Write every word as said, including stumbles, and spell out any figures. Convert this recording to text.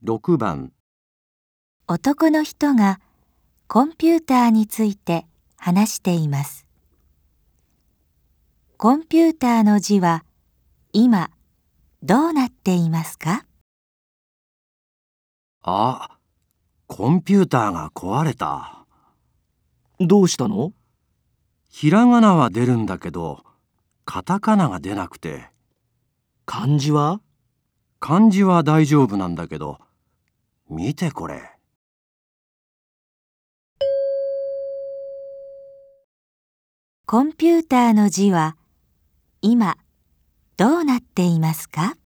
ろくばん。 男の人がコンピューターについて話しています。コンピューターの字は今どうなっていますか？ あ、コンピューターが壊れた。 どうしたの？ ひらがなは出るんだけど、カタカナが出なくて。 漢字は？ 漢字は大丈夫なんだけど、見てこれ。 コンピューターの字は今どうなっていますか？